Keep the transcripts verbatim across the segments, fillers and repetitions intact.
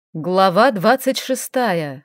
Глава двадцать шестая.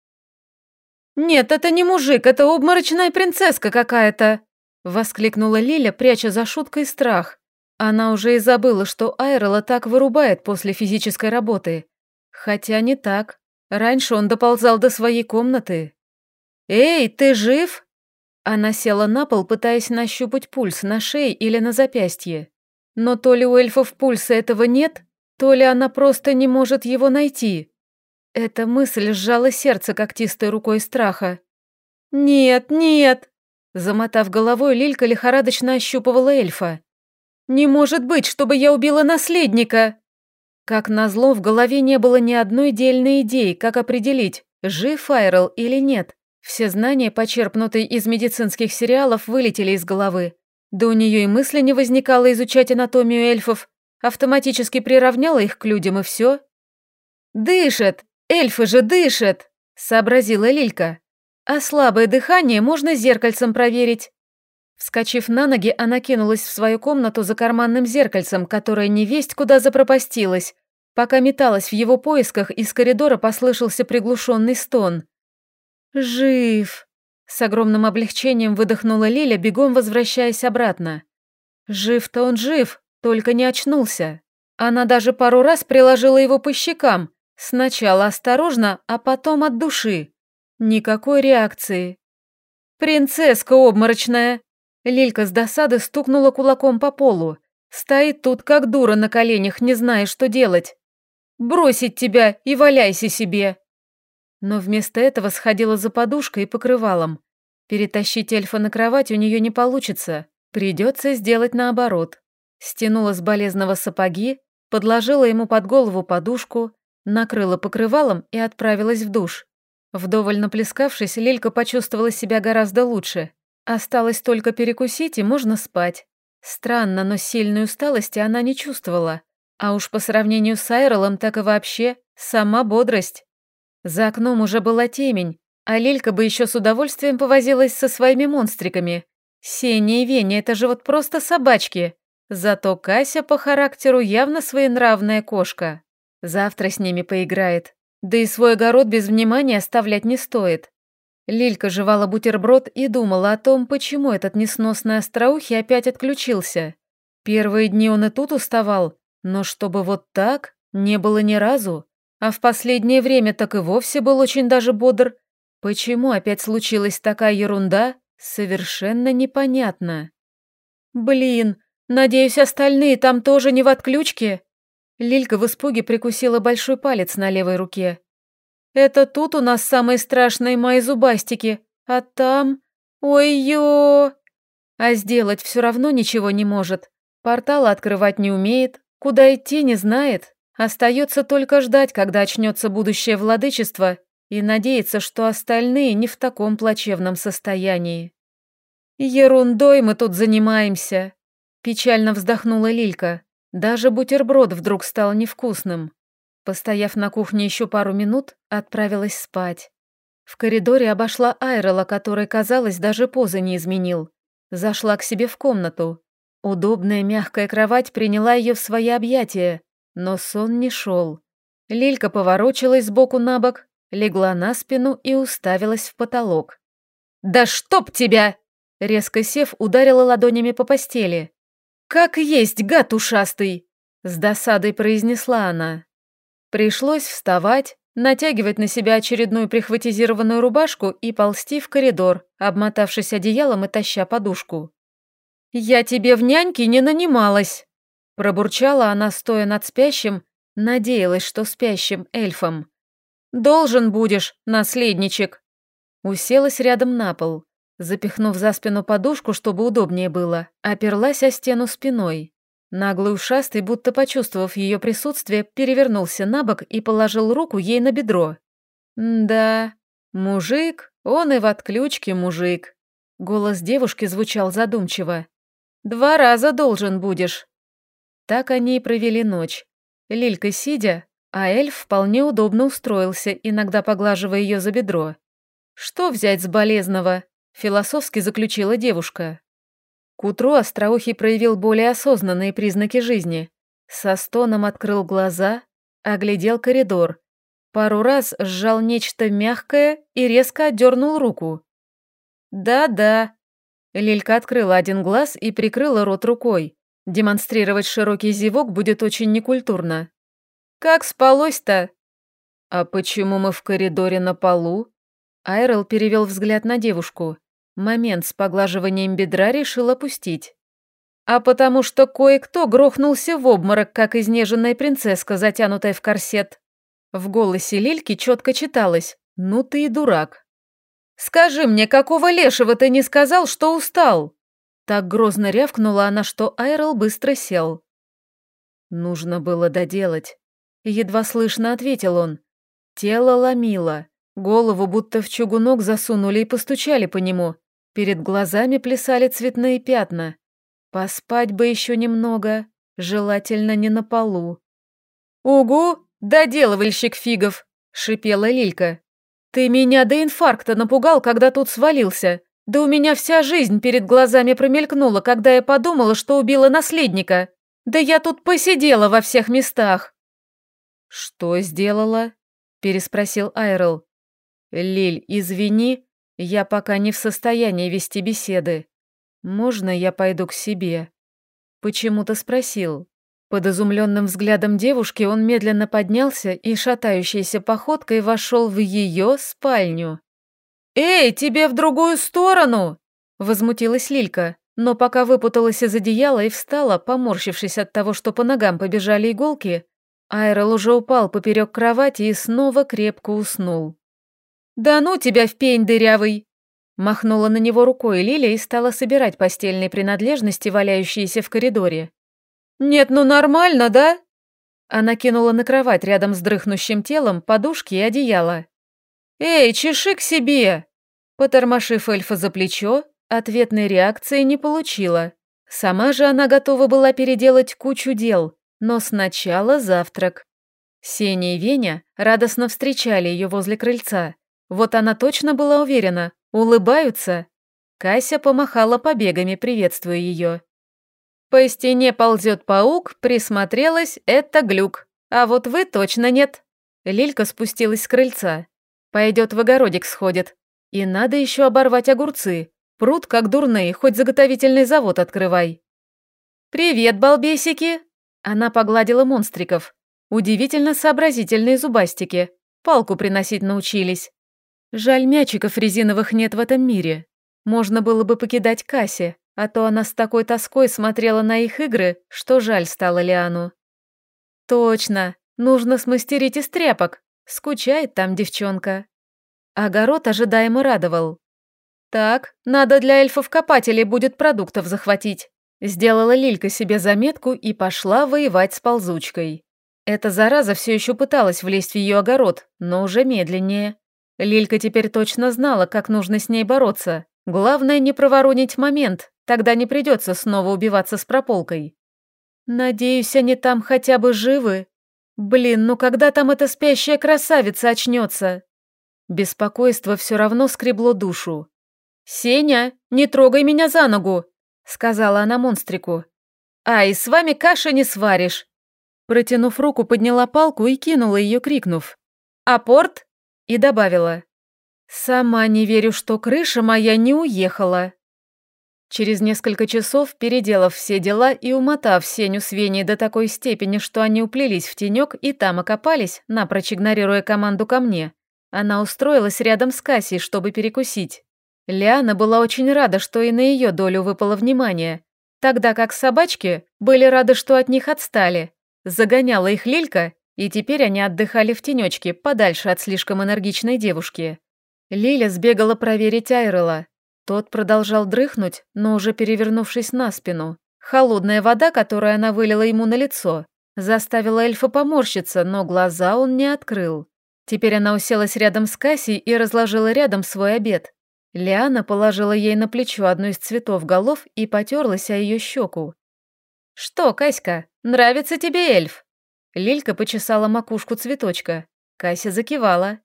«Нет, это не мужик, это обморочная принцесска какая-то!» — воскликнула Лиля, пряча за шуткой страх. Она уже и забыла, что Айрела так вырубает после физической работы. Хотя не так. Раньше он доползал до своей комнаты. «Эй, ты жив?» Она села на пол, пытаясь нащупать пульс на шее или на запястье. Но то ли у эльфов пульса этого нет, то ли она просто не может его найти. Эта мысль сжала сердце когтистой рукой страха. «Нет, нет!» Замотав головой, Лилька лихорадочно ощупывала эльфа. «Не может быть, чтобы я убила наследника!» Как назло, в голове не было ни одной дельной идеи, как определить, жив Айрел или нет. Все знания, почерпнутые из медицинских сериалов, вылетели из головы. Да у нее и мысли не возникало изучать анатомию эльфов. Автоматически приравняла их к людям, и все. «Дышит! Эльфы же дышат!» — сообразила Лилька. «А слабое дыхание можно зеркальцем проверить». Вскочив на ноги, она кинулась в свою комнату за карманным зеркальцем, которое невесть куда запропастилось. Пока металась в его поисках, из коридора послышался приглушенный стон. «Жив!» — с огромным облегчением выдохнула Лиля, бегом возвращаясь обратно. «Жив-то он жив, только не очнулся». Она даже пару раз приложила его по щекам, сначала осторожно, а потом от души. Никакой реакции. «Принцесска обморочная!» Лилька с досады стукнула кулаком по полу. Стоит тут как дура на коленях, не зная, что делать. «Бросить тебя и валяйся себе!» Но вместо этого сходила за подушкой и покрывалом. Перетащить эльфа на кровать у нее не получится, придется сделать наоборот. Стянула с болезного сапоги, подложила ему под голову подушку, накрыла покрывалом и отправилась в душ. Вдоволь наплескавшись, Лилька почувствовала себя гораздо лучше. Осталось только перекусить, и можно спать. Странно, но сильной усталости она не чувствовала. А уж по сравнению с Айрелом, так и вообще сама бодрость. За окном уже была темень, а Лилька бы еще с удовольствием повозилась со своими монстриками. Сеня и Веня — это же вот просто собачки. Зато Кася по характеру явно своенравная кошка. Завтра с ними поиграет. Да и свой огород без внимания оставлять не стоит. Лилька жевала бутерброд и думала о том, почему этот несносный остроухий опять отключился. Первые дни он и тут уставал, но чтобы вот так, не было ни разу. А в последнее время так и вовсе был очень даже бодр. Почему опять случилась такая ерунда, совершенно непонятно. «Блин, надеюсь, остальные там тоже не в отключке?» Лилька в испуге прикусила большой палец на левой руке. «Это тут у нас самые страшные мои зубастики, а там... Ой-ё!» А сделать все равно ничего не может. Портала открывать не умеет, куда идти не знает. Остается только ждать, когда очнется будущее владычество, и надеяться, что остальные не в таком плачевном состоянии. «Ерундой мы тут занимаемся», – печально вздохнула Лилька. Даже бутерброд вдруг стал невкусным. Постояв на кухне еще пару минут, отправилась спать. В коридоре обошла Айрела, который, казалось, даже позы не изменил. Зашла к себе в комнату. Удобная мягкая кровать приняла ее в свои объятия, но сон не шел. Лилька поворочилась сбоку на бок, легла на спину и уставилась в потолок. «Да чтоб тебя!» Резко сев, ударила ладонями по постели. «Как есть, гад ушастый!» С досадой произнесла она. Пришлось вставать, натягивать на себя очередную прихватизированную рубашку и ползти в коридор, обмотавшись одеялом и таща подушку. «Я тебе в няньки не нанималась!» Пробурчала она, стоя над спящим, надеялась, что спящим эльфом. «Должен будешь, наследничек!» Уселась рядом на пол. Запихнув за спину подушку, чтобы удобнее было, оперлась о стену спиной. Наглый ушастый, будто почувствовав ее присутствие, перевернулся на бок и положил руку ей на бедро. «Да, мужик, он и в отключке мужик». Голос девушки звучал задумчиво. «Два раза должен будешь». Так они и провели ночь. Лилька сидя, а эльф вполне удобно устроился, иногда поглаживая ее за бедро. «Что взять с болезного?» — философски заключила девушка. К утру остроухий проявил более осознанные признаки жизни. Со стоном открыл глаза, оглядел коридор. Пару раз сжал нечто мягкое и резко отдернул руку. «Да-да». Лилька открыла один глаз и прикрыла рот рукой. Демонстрировать широкий зевок будет очень некультурно. «Как спалось-то?» «А почему мы в коридоре на полу?» Айрел перевел взгляд на девушку. Момент с поглаживанием бедра решил опустить. «А потому что кое-кто грохнулся в обморок, как изнеженная принцесска, затянутая в корсет». В голосе Лильки четко читалось: «Ну ты и дурак». «Скажи мне, какого лешего ты не сказал, что устал?» Так грозно рявкнула она, что Айрел быстро сел. «Нужно было доделать», — едва слышно ответил он. Тело ломило, голову будто в чугунок засунули и постучали по нему. Перед глазами плясали цветные пятна. Поспать бы еще немного, желательно не на полу. «Угу, доделывальщик фигов!» — шипела Лилька. «Ты меня до инфаркта напугал, когда тут свалился. Да у меня вся жизнь перед глазами промелькнула, когда я подумала, что убила наследника. Да я тут посидела во всех местах». «Что сделала?» — переспросил Айрел. «Лиль, извини, я пока не в состоянии вести беседы. Можно я пойду к себе?» Почему-то спросил. Под изумленным взглядом девушки он медленно поднялся и шатающейся походкой вошел в ее спальню. «Эй, тебе в другую сторону!» — возмутилась Лилька, но пока выпуталась из одеяла и встала, поморщившись от того, что по ногам побежали иголки, Айрел уже упал поперек кровати и снова крепко уснул. «Да ну тебя в пень дырявый!» Махнула на него рукой Лиля и стала собирать постельные принадлежности, валяющиеся в коридоре. «Нет, ну нормально, да?» Она кинула на кровать рядом с дрыхнущим телом подушки и одеяло. «Эй, чеши к себе!» Потормошив эльфа за плечо, ответной реакции не получила. Сама же она готова была переделать кучу дел, но сначала завтрак. Сеня и Веня радостно встречали ее возле крыльца. Вот она точно была уверена, улыбаются. Кася помахала побегами, приветствуя ее. По стене ползет паук, присмотрелась, это глюк. А вот вы точно нет. Лилька спустилась с крыльца. Пойдет в огородик сходит. И надо еще оборвать огурцы. Прут как дурные, хоть заготовительный завод открывай. «Привет, балбесики!» Она погладила монстриков. Удивительно сообразительные зубастики. Палку приносить научились. Жаль, мячиков резиновых нет в этом мире. Можно было бы покидать Кассе, а то она с такой тоской смотрела на их игры, что жаль стало Лиану. Точно, нужно смастерить из тряпок. Скучает там девчонка. Огород ожидаемо радовал. Так, надо для эльфов-копателей будет продуктов захватить. Сделала Лилька себе заметку и пошла воевать с ползучкой. Эта зараза все еще пыталась влезть в ее огород, но уже медленнее. Лилька теперь точно знала, как нужно с ней бороться. Главное не проворонить момент, тогда не придется снова убиваться с прополкой. Надеюсь, они там хотя бы живы. Блин, ну когда там эта спящая красавица очнется? Беспокойство все равно скребло душу. «Сеня, не трогай меня за ногу!» — сказала она монстрику. «Ай, с вами каши не сваришь!» Протянув руку, подняла палку и кинула ее, крикнув. «Апорт!» и добавила. «Сама не верю, что крыша моя не уехала». Через несколько часов, переделав все дела и умотав Сеню с Веней до такой степени, что они уплелись в тенек и там окопались, напрочь игнорируя команду ко мне, она устроилась рядом с Кассией, чтобы перекусить. Лиана была очень рада, что и на ее долю выпало внимание, тогда как собачки были рады, что от них отстали. Загоняла их Лилька, и теперь они отдыхали в тенечке, подальше от слишком энергичной девушки. Лиля сбегала проверить Айрела. Тот продолжал дрыхнуть, но уже перевернувшись на спину. Холодная вода, которую она вылила ему на лицо, заставила эльфа поморщиться, но глаза он не открыл. Теперь она уселась рядом с Кассией и разложила рядом свой обед. Лиана положила ей на плечо одну из цветов голов и потерлась о ее щеку. «Что, Каська, нравится тебе эльф?» Лилька почесала макушку цветочка. Кася закивала.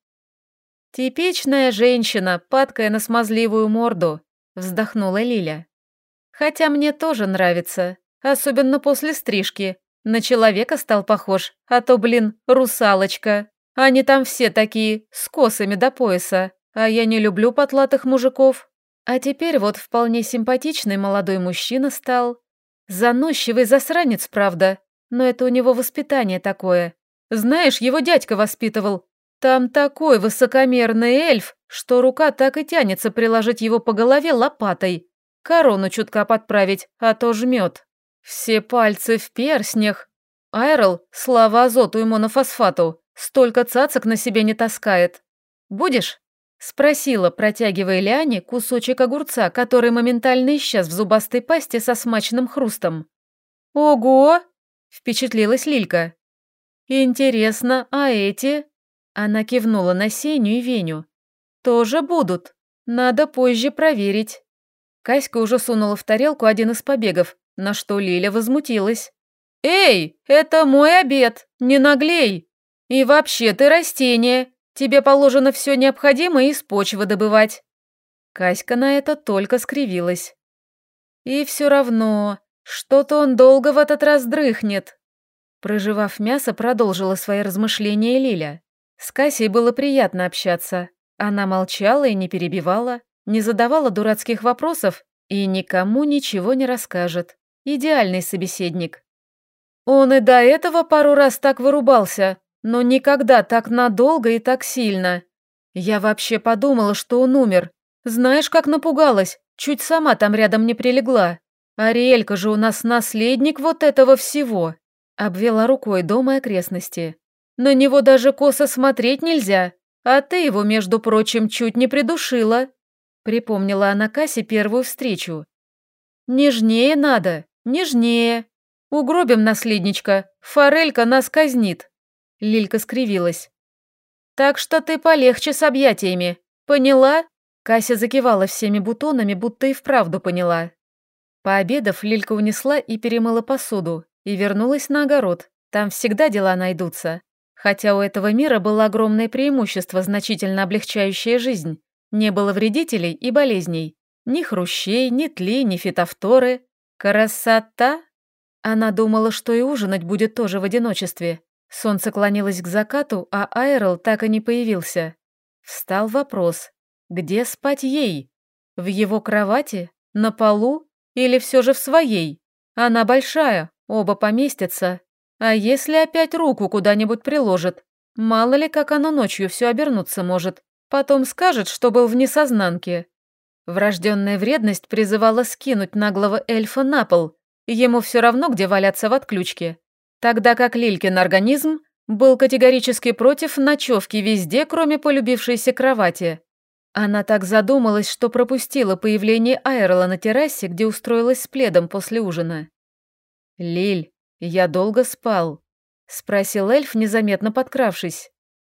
«Типичная женщина, падкая на смазливую морду», — вздохнула Лиля. «Хотя мне тоже нравится, особенно после стрижки. На человека стал похож, а то, блин, русалочка». Они там все такие, с косами до пояса, а я не люблю потлатых мужиков. А теперь вот вполне симпатичный молодой мужчина стал. Заносчивый засранец, правда, но это у него воспитание такое. Знаешь, его дядька воспитывал. Там такой высокомерный эльф, что рука так и тянется приложить его по голове лопатой. Корону чутка подправить, а то жмет. Все пальцы в перстнях. Айрл, слава азоту и монофосфату, столько цацок на себе не таскает. Будешь? Спросила, протягивая Лиане кусочек огурца, который моментально исчез в зубастой пасти со смачным хрустом. «Ого!» – впечатлилась Лилька. «Интересно, а эти?» Она кивнула на Сеню и Веню. «Тоже будут. Надо позже проверить». Каська уже сунула в тарелку один из побегов, на что Лиля возмутилась. «Эй, это мой обед, не наглей! И вообще ты растение, тебе положено все необходимое из почвы добывать». Каська на это только скривилась. «И все равно, что-то он долго в этот раз дрыхнет». Прожевав мясо, продолжила свои размышления Лиля. С Касей было приятно общаться. Она молчала и не перебивала, не задавала дурацких вопросов и никому ничего не расскажет. Идеальный собеседник. Он и до этого пару раз так вырубался, но никогда так надолго и так сильно. Я вообще подумала, что он умер. Знаешь, как напугалась, чуть сама там рядом не прилегла. Ариэлька же у нас наследник вот этого всего. Обвела рукой дом и окрестности. На него даже косо смотреть нельзя, а ты его, между прочим, чуть не придушила. Припомнила она Кассе первую встречу. Нежнее надо, нежнее. Угробим наследничка, форелька нас казнит. Лилька скривилась. Так что ты полегче с объятиями, поняла? Кася закивала всеми бутонами, будто и вправду поняла. Пообедав, Лилька унесла и перемыла посуду, и вернулась на огород. Там всегда дела найдутся. Хотя у этого мира было огромное преимущество, значительно облегчающее жизнь. Не было вредителей и болезней. Ни хрущей, ни тли, ни фитофторы. Красота! Она думала, что и ужинать будет тоже в одиночестве. Солнце клонилось к закату, а Айрл так и не появился. Встал вопрос. Где спать ей? В его кровати? На полу? Или все же в своей? Она большая, оба поместятся. А если опять руку куда-нибудь приложит? Мало ли, как оно ночью все обернуться может. Потом скажет, что был в несознанке. Врожденная вредность призывала скинуть наглого эльфа на пол. Ему все равно, где валяться в отключке. Тогда как Лилькин организм был категорически против ночевки везде, кроме полюбившейся кровати. Она так задумалась, что пропустила появление Айрла на террасе, где устроилась с пледом после ужина. «Лиль, я долго спал?» — спросил эльф, незаметно подкравшись.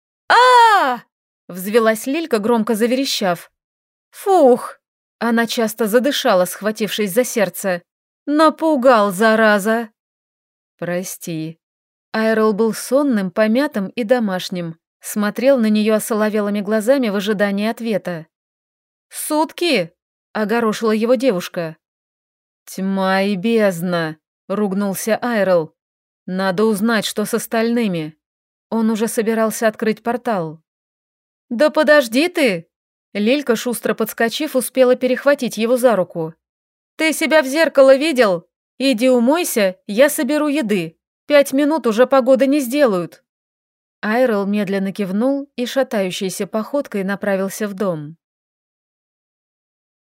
а взвилась Лилька, громко заверещав. «Фух!» — она часто задышала, схватившись за сердце. «Напугал, зараза!» «Прости». Айрл был сонным, помятым и домашним. Смотрел на нее осоловелыми глазами в ожидании ответа. «Сутки!» — огорошила его девушка. «Тьма и бездна!» — ругнулся Айрл. «Надо узнать, что с остальными». Он уже собирался открыть портал. «Да подожди ты!» Лилька, шустро подскочив, успела перехватить его за руку. «Ты себя в зеркало видел? Иди умойся, я соберу еды. Пять минут уже погоды не сделают». Айрл медленно кивнул и шатающейся походкой направился в дом.